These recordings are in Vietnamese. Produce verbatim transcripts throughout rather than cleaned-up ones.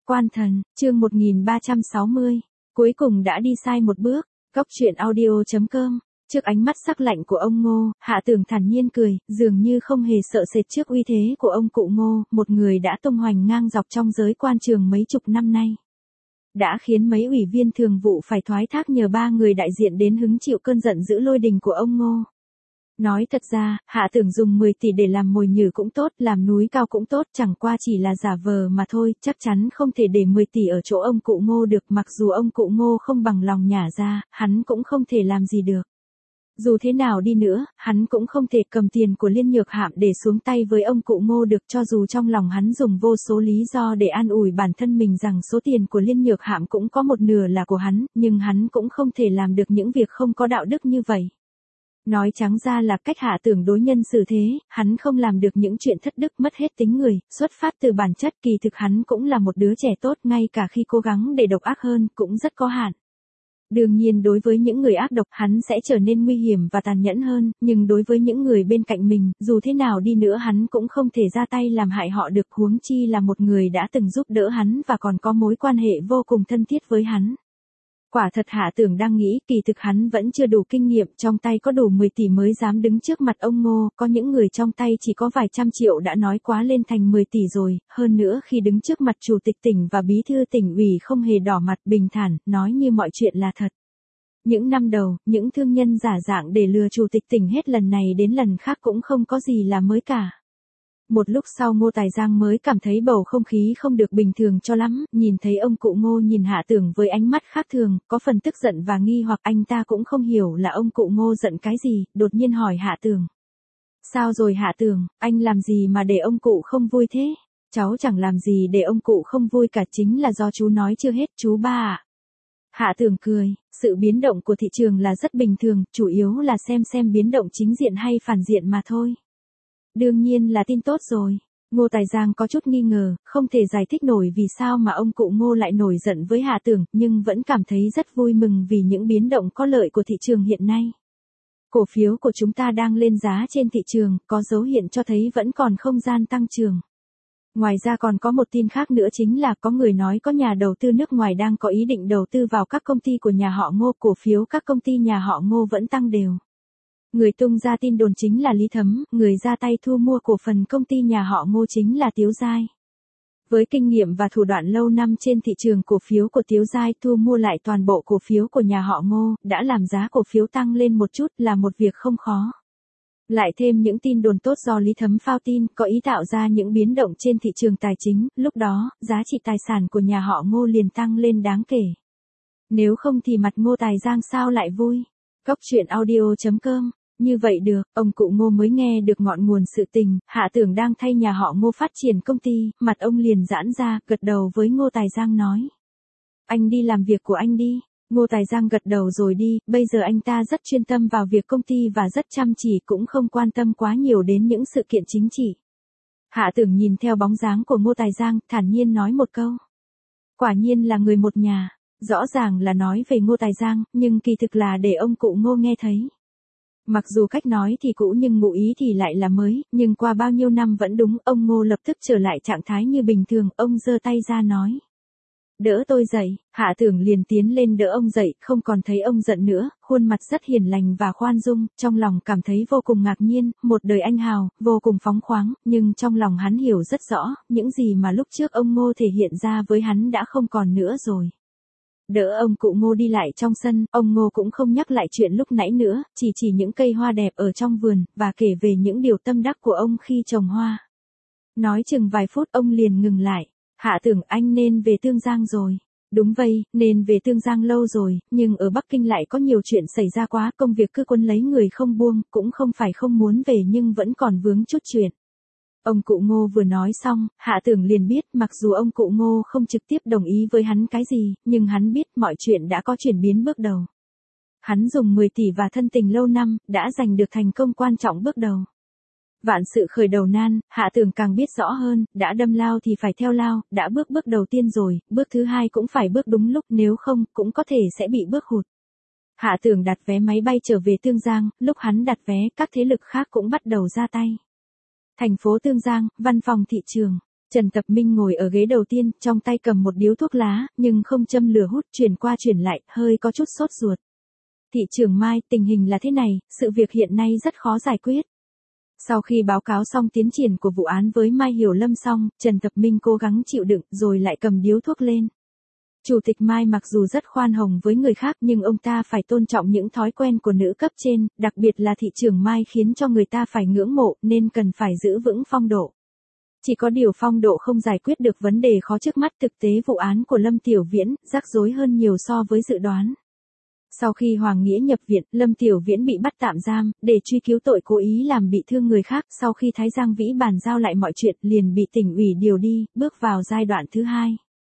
Quan thần, chương một nghìn ba trăm sáu mươi. Cuối cùng đã đi sai một bước. Góc truyện audio chấm com. Trước ánh mắt sắc lạnh của ông Ngô, Hạ Tưởng thản nhiên cười, dường như không hề sợ sệt trước uy thế của ông cụ Ngô, một người đã tung hoành ngang dọc trong giới quan trường mấy chục năm nay. Đã khiến mấy ủy viên thường vụ phải thoái thác nhờ ba người đại diện đến hứng chịu cơn giận dữ lôi đình của ông Ngô. Nói thật ra, Hạ Tưởng dùng mười tỷ để làm mồi nhử cũng tốt, làm núi cao cũng tốt, chẳng qua chỉ là giả vờ mà thôi, chắc chắn không thể để mười tỷ ở chỗ ông cụ Ngô được, mặc dù ông cụ Ngô không bằng lòng nhả ra, hắn cũng không thể làm gì được. Dù thế nào đi nữa, hắn cũng không thể cầm tiền của Liên Nhược Hạm để xuống tay với ông cụ Ngô được, cho dù trong lòng hắn dùng vô số lý do để an ủi bản thân mình rằng số tiền của Liên Nhược Hạm cũng có một nửa là của hắn, nhưng hắn cũng không thể làm được những việc không có đạo đức như vậy. Nói trắng ra là cách Hạ Tưởng đối nhân xử thế, hắn không làm được những chuyện thất đức mất hết tính người, xuất phát từ bản chất kỳ thực hắn cũng là một đứa trẻ tốt, ngay cả khi cố gắng để độc ác hơn, cũng rất có hạn. Đương nhiên đối với những người ác độc hắn sẽ trở nên nguy hiểm và tàn nhẫn hơn, nhưng đối với những người bên cạnh mình, dù thế nào đi nữa hắn cũng không thể ra tay làm hại họ được, huống chi là một người đã từng giúp đỡ hắn và còn có mối quan hệ vô cùng thân thiết với hắn. Quả thật Hạ Tưởng đang nghĩ, kỳ thực hắn vẫn chưa đủ kinh nghiệm, trong tay có đủ mười tỷ mới dám đứng trước mặt ông Ngô, có những người trong tay chỉ có vài trăm triệu đã nói quá lên thành mười tỷ rồi, hơn nữa khi đứng trước mặt chủ tịch tỉnh và bí thư tỉnh ủy không hề đỏ mặt, bình thản, nói như mọi chuyện là thật. Những năm đầu, những thương nhân giả dạng để lừa chủ tịch tỉnh hết lần này đến lần khác cũng không có gì là mới cả. Một lúc sau Ngô Tài Giang mới cảm thấy bầu không khí không được bình thường cho lắm, nhìn thấy ông cụ Ngô nhìn Hạ Tưởng với ánh mắt khác thường, có phần tức giận và nghi hoặc, anh ta cũng không hiểu là ông cụ Ngô giận cái gì, đột nhiên hỏi Hạ Tưởng. Sao rồi Hạ Tưởng, anh làm gì mà để ông cụ không vui thế? Cháu chẳng làm gì để ông cụ không vui cả, chính là do chú nói chưa hết chú ba ạ. Hạ Tưởng cười, sự biến động của thị trường là rất bình thường, chủ yếu là xem xem biến động chính diện hay phản diện mà thôi. Đương nhiên là tin tốt rồi. Ngô Tài Giang có chút nghi ngờ, không thể giải thích nổi vì sao mà ông cụ Ngô lại nổi giận với Hạ Tưởng, nhưng vẫn cảm thấy rất vui mừng vì những biến động có lợi của thị trường hiện nay. Cổ phiếu của chúng ta đang lên giá trên thị trường, có dấu hiện cho thấy vẫn còn không gian tăng trưởng. Ngoài ra còn có một tin khác nữa, chính là có người nói có nhà đầu tư nước ngoài đang có ý định đầu tư vào các công ty của nhà họ Ngô, cổ phiếu các công ty nhà họ Ngô vẫn tăng đều. Người tung ra tin đồn chính là Lý Thấm, người ra tay thu mua cổ phần công ty nhà họ Ngô chính là Tiếu Giai. Với kinh nghiệm và thủ đoạn lâu năm trên thị trường cổ phiếu của Tiếu Giai, thu mua lại toàn bộ cổ phiếu của nhà họ Ngô, đã làm giá cổ phiếu tăng lên một chút, là một việc không khó. Lại thêm những tin đồn tốt do Lý Thấm phao tin, có ý tạo ra những biến động trên thị trường tài chính, lúc đó, giá trị tài sản của nhà họ Ngô liền tăng lên đáng kể. Nếu không thì mặt Ngô Tài Giang sao lại vui? Góc truyện audio chấm com. Như vậy được, ông cụ Ngô mới nghe được ngọn nguồn sự tình, Hạ Tưởng đang thay nhà họ Ngô phát triển công ty, mặt ông liền giãn ra, gật đầu với Ngô Tài Giang nói. Anh đi làm việc của anh đi. Ngô Tài Giang gật đầu rồi đi, bây giờ anh ta rất chuyên tâm vào việc công ty và rất chăm chỉ, cũng không quan tâm quá nhiều đến những sự kiện chính trị. Hạ Tưởng nhìn theo bóng dáng của Ngô Tài Giang, thản nhiên nói một câu. Quả nhiên là người một nhà, rõ ràng là nói về Ngô Tài Giang, nhưng kỳ thực là để ông cụ Ngô nghe thấy. Mặc dù cách nói thì cũ nhưng ngụ ý thì lại là mới, nhưng qua bao nhiêu năm vẫn đúng, ông Ngô lập tức trở lại trạng thái như bình thường, ông giơ tay ra nói. Đỡ tôi dậy. Hạ Tưởng liền tiến lên đỡ ông dậy, không còn thấy ông giận nữa, khuôn mặt rất hiền lành và khoan dung, trong lòng cảm thấy vô cùng ngạc nhiên, một đời anh hào, vô cùng phóng khoáng, nhưng trong lòng hắn hiểu rất rõ, những gì mà lúc trước ông Ngô thể hiện ra với hắn đã không còn nữa rồi. Đỡ ông cụ Ngô đi lại trong sân, ông Ngô cũng không nhắc lại chuyện lúc nãy nữa, chỉ chỉ những cây hoa đẹp ở trong vườn, và kể về những điều tâm đắc của ông khi trồng hoa. Nói chừng vài phút ông liền ngừng lại. Hạ Tưởng, anh nên về Tương Giang rồi. Đúng vậy, nên về Tương Giang lâu rồi, nhưng ở Bắc Kinh lại có nhiều chuyện xảy ra quá, công việc cứ quấn lấy người không buông, cũng không phải không muốn về nhưng vẫn còn vướng chút chuyện. Ông cụ Ngô vừa nói xong, Hạ Tưởng liền biết, mặc dù ông cụ Ngô không trực tiếp đồng ý với hắn cái gì, nhưng hắn biết mọi chuyện đã có chuyển biến bước đầu. Hắn dùng mười tỷ và thân tình lâu năm, đã giành được thành công quan trọng bước đầu. Vạn sự khởi đầu nan, Hạ Tưởng càng biết rõ hơn, đã đâm lao thì phải theo lao, đã bước bước đầu tiên rồi, bước thứ hai cũng phải bước đúng lúc, nếu không, cũng có thể sẽ bị bước hụt. Hạ Tưởng đặt vé máy bay trở về Tương Giang, lúc hắn đặt vé, các thế lực khác cũng bắt đầu ra tay. Thành phố Tương Giang, văn phòng thị trường. Trần Tập Minh ngồi ở ghế đầu tiên, trong tay cầm một điếu thuốc lá, nhưng không châm lửa hút, chuyển qua chuyển lại, hơi có chút sốt ruột. Thị trưởng Mai, tình hình là thế này, sự việc hiện nay rất khó giải quyết. Sau khi báo cáo xong tiến triển của vụ án với Mai Hiểu Lâm xong, Trần Tập Minh cố gắng chịu đựng, rồi lại cầm điếu thuốc lên. Chủ tịch Mai mặc dù rất khoan hồng với người khác nhưng ông ta phải tôn trọng những thói quen của nữ cấp trên, đặc biệt là thị trưởng Mai khiến cho người ta phải ngưỡng mộ nên cần phải giữ vững phong độ. Chỉ có điều phong độ không giải quyết được vấn đề khó trước mắt, thực tế vụ án của Lâm Tiểu Viễn rắc rối hơn nhiều so với dự đoán. Sau khi Hoàng Nghĩa nhập viện, Lâm Tiểu Viễn bị bắt tạm giam, để truy cứu tội cố ý làm bị thương người khác. Sau khi Thái Giang Vĩ bàn giao lại mọi chuyện, liền bị tỉnh ủy điều đi, bước vào giai đoạn thứ hai.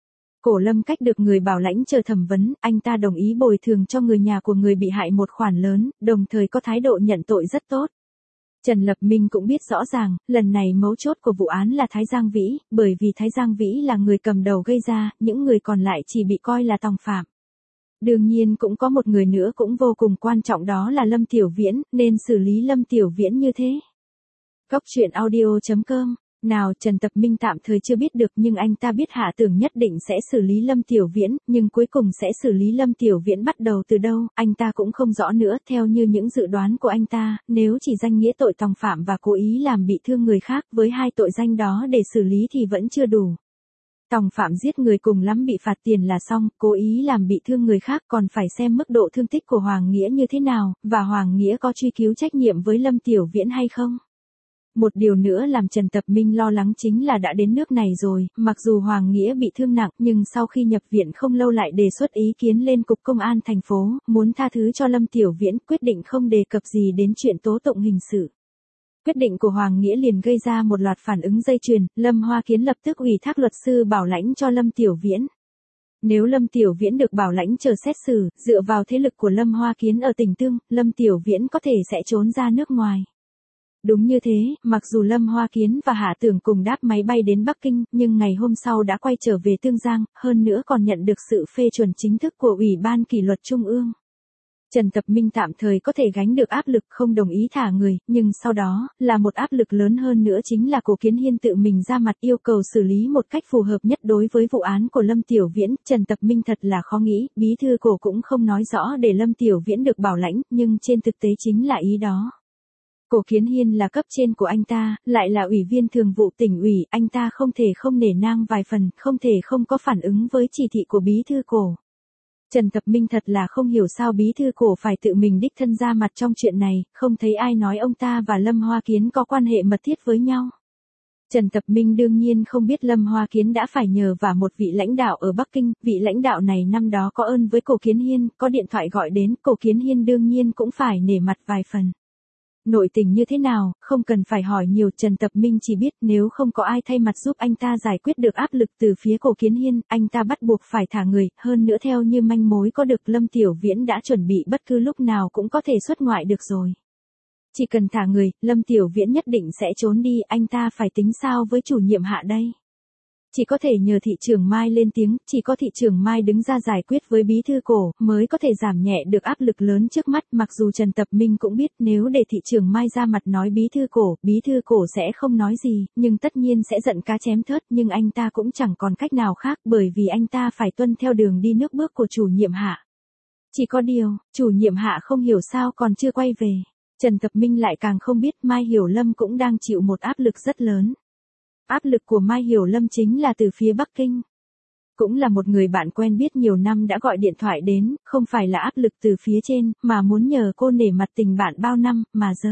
Cổ Lâm Cách được người bảo lãnh chờ thẩm vấn, anh ta đồng ý bồi thường cho người nhà của người bị hại một khoản lớn, đồng thời có thái độ nhận tội rất tốt. Trần Lập Minh cũng biết rõ ràng, lần này mấu chốt của vụ án là Thái Giang Vĩ, bởi vì Thái Giang Vĩ là người cầm đầu gây ra, những người còn lại chỉ bị coi là tòng phạm. Đương nhiên cũng có một người nữa cũng vô cùng quan trọng, đó là Lâm Tiểu Viễn, nên xử lý Lâm Tiểu Viễn như thế. Cốc truyện audio chấm com. Nào, Trần Tập Minh tạm thời chưa biết được nhưng anh ta biết Hạ Tưởng nhất định sẽ xử lý Lâm Tiểu Viễn, nhưng cuối cùng sẽ xử lý Lâm Tiểu Viễn bắt đầu từ đâu, anh ta cũng không rõ nữa. Theo như những dự đoán của anh ta, nếu chỉ danh nghĩa tội tòng phạm và cố ý làm bị thương người khác với hai tội danh đó để xử lý thì vẫn chưa đủ. Tòng phạm giết người cùng lắm bị phạt tiền là xong, cố ý làm bị thương người khác còn phải xem mức độ thương tích của Hoàng Nghĩa như thế nào, và Hoàng Nghĩa có truy cứu trách nhiệm với Lâm Tiểu Viễn hay không. Một điều nữa làm Trần Tập Minh lo lắng chính là đã đến nước này rồi, mặc dù Hoàng Nghĩa bị thương nặng nhưng sau khi nhập viện không lâu lại đề xuất ý kiến lên Cục Công an thành phố, muốn tha thứ cho Lâm Tiểu Viễn, quyết định không đề cập gì đến chuyện tố tụng hình sự. Quyết định của Hoàng Nghĩa liền gây ra một loạt phản ứng dây chuyền, Lâm Hoa Kiến lập tức ủy thác luật sư bảo lãnh cho Lâm Tiểu Viễn. Nếu Lâm Tiểu Viễn được bảo lãnh chờ xét xử, dựa vào thế lực của Lâm Hoa Kiến ở tỉnh Tương, Lâm Tiểu Viễn có thể sẽ trốn ra nước ngoài. Đúng như thế, mặc dù Lâm Hoa Kiến và Hạ Tưởng cùng đáp máy bay đến Bắc Kinh, nhưng ngày hôm sau đã quay trở về Tương Giang, hơn nữa còn nhận được sự phê chuẩn chính thức của Ủy ban Kỷ luật Trung ương. Trần Tập Minh tạm thời có thể gánh được áp lực không đồng ý thả người, nhưng sau đó, là một áp lực lớn hơn nữa chính là Cổ Kiến Hiên tự mình ra mặt yêu cầu xử lý một cách phù hợp nhất đối với vụ án của Lâm Tiểu Viễn. Trần Tập Minh thật là khó nghĩ, bí thư Cổ cũng không nói rõ để Lâm Tiểu Viễn được bảo lãnh, nhưng trên thực tế chính là ý đó. Cổ Kiến Hiên là cấp trên của anh ta, lại là ủy viên thường vụ tỉnh ủy, anh ta không thể không nể nang vài phần, không thể không có phản ứng với chỉ thị của bí thư Cổ. Trần Tập Minh thật là không hiểu sao bí thư Cổ phải tự mình đích thân ra mặt trong chuyện này, không thấy ai nói ông ta và Lâm Hoa Kiến có quan hệ mật thiết với nhau. Trần Tập Minh đương nhiên không biết Lâm Hoa Kiến đã phải nhờ vào một vị lãnh đạo ở Bắc Kinh, vị lãnh đạo này năm đó có ơn với Cổ Kiến Hiên, có điện thoại gọi đến, Cổ Kiến Hiên đương nhiên cũng phải nể mặt vài phần. Nội tình như thế nào, không cần phải hỏi nhiều, Trần Tập Minh chỉ biết nếu không có ai thay mặt giúp anh ta giải quyết được áp lực từ phía Cổ Kiến Hiên, anh ta bắt buộc phải thả người, hơn nữa theo như manh mối có được Lâm Tiểu Viễn đã chuẩn bị bất cứ lúc nào cũng có thể xuất ngoại được rồi. Chỉ cần thả người, Lâm Tiểu Viễn nhất định sẽ trốn đi, anh ta phải tính sao với chủ nhiệm Hạ đây? Chỉ có thể nhờ thị trưởng Mai lên tiếng, chỉ có thị trưởng Mai đứng ra giải quyết với bí thư Cổ, mới có thể giảm nhẹ được áp lực lớn trước mắt, mặc dù Trần Tập Minh cũng biết nếu để thị trưởng Mai ra mặt nói bí thư Cổ, bí thư Cổ sẽ không nói gì, nhưng tất nhiên sẽ giận cá chém thớt, nhưng anh ta cũng chẳng còn cách nào khác bởi vì anh ta phải tuân theo đường đi nước bước của chủ nhiệm Hạ. Chỉ có điều, chủ nhiệm Hạ không hiểu sao còn chưa quay về. Trần Tập Minh lại càng không biết Mai Hiểu Lâm cũng đang chịu một áp lực rất lớn. Áp lực của Mai Hiểu Lâm chính là từ phía Bắc Kinh. Cũng là một người bạn quen biết nhiều năm đã gọi điện thoại đến, không phải là áp lực từ phía trên, mà muốn nhờ cô nể mặt tình bạn bao năm, mà giờ.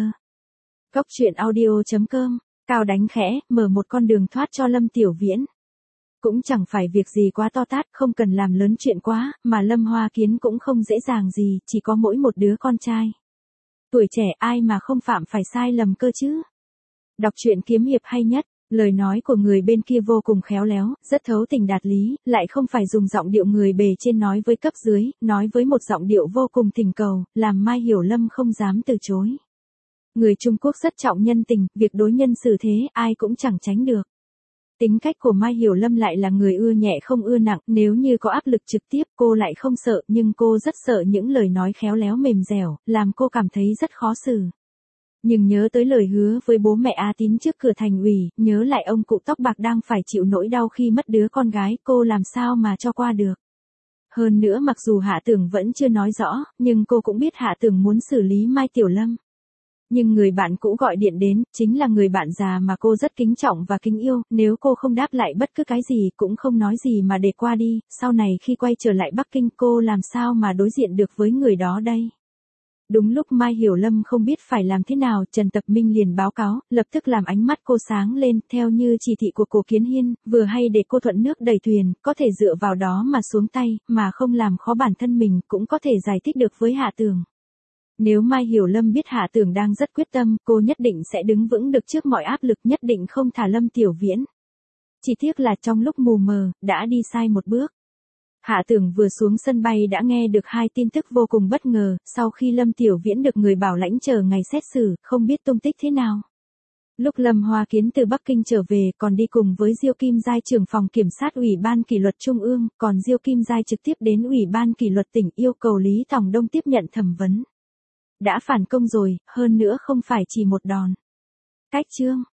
Cốc truyện audio chấm com, Cao đánh khẽ, mở một con đường thoát cho Lâm Tiểu Viễn. Cũng chẳng phải việc gì quá to tát, không cần làm lớn chuyện quá, mà Lâm Hoa Kiến cũng không dễ dàng gì, chỉ có mỗi một đứa con trai. Tuổi trẻ ai mà không phạm phải sai lầm cơ chứ. Đọc truyện kiếm hiệp hay nhất. Lời nói của người bên kia vô cùng khéo léo, rất thấu tình đạt lý, lại không phải dùng giọng điệu người bề trên nói với cấp dưới, nói với một giọng điệu vô cùng thỉnh cầu, làm Mai Hiểu Lâm không dám từ chối. Người Trung Quốc rất trọng nhân tình, việc đối nhân xử thế ai cũng chẳng tránh được. Tính cách của Mai Hiểu Lâm lại là người ưa nhẹ không ưa nặng, nếu như có áp lực trực tiếp cô lại không sợ, nhưng cô rất sợ những lời nói khéo léo mềm dẻo, làm cô cảm thấy rất khó xử. Nhưng nhớ tới lời hứa với bố mẹ A Tín trước cửa thành ủy, nhớ lại ông cụ tóc bạc đang phải chịu nỗi đau khi mất đứa con gái, cô làm sao mà cho qua được. Hơn nữa mặc dù Hạ Tưởng vẫn chưa nói rõ, nhưng cô cũng biết Hạ Tưởng muốn xử lý Mai Tiểu Lâm. Nhưng người bạn cũ gọi điện đến, chính là người bạn già mà cô rất kính trọng và kính yêu, nếu cô không đáp lại bất cứ cái gì cũng không nói gì mà để qua đi, sau này khi quay trở lại Bắc Kinh cô làm sao mà đối diện được với người đó đây. Đúng lúc Mai Hiểu Lâm không biết phải làm thế nào, Trần Tập Minh liền báo cáo, lập tức làm ánh mắt cô sáng lên, theo như chỉ thị của Cổ Kiến Hiên, vừa hay để cô thuận nước đẩy thuyền, có thể dựa vào đó mà xuống tay, mà không làm khó bản thân mình, cũng có thể giải thích được với Hạ Tưởng. Nếu Mai Hiểu Lâm biết Hạ Tưởng đang rất quyết tâm, cô nhất định sẽ đứng vững được trước mọi áp lực, nhất định không thả Lâm Tiểu Viễn. Chỉ tiếc là trong lúc mù mờ, đã đi sai một bước. Hạ Tưởng vừa xuống sân bay đã nghe được hai tin tức vô cùng bất ngờ, sau khi Lâm Tiểu Viễn được người bảo lãnh chờ ngày xét xử, không biết tung tích thế nào. Lúc Lâm Hoa Kiến từ Bắc Kinh trở về còn đi cùng với Diêu Kim Giai trưởng phòng kiểm sát Ủy ban kỷ luật Trung ương, còn Diêu Kim Giai trực tiếp đến Ủy ban kỷ luật tỉnh yêu cầu Lý Tòng Đông tiếp nhận thẩm vấn. Đã phản công rồi, hơn nữa không phải chỉ một đòn. Cách chương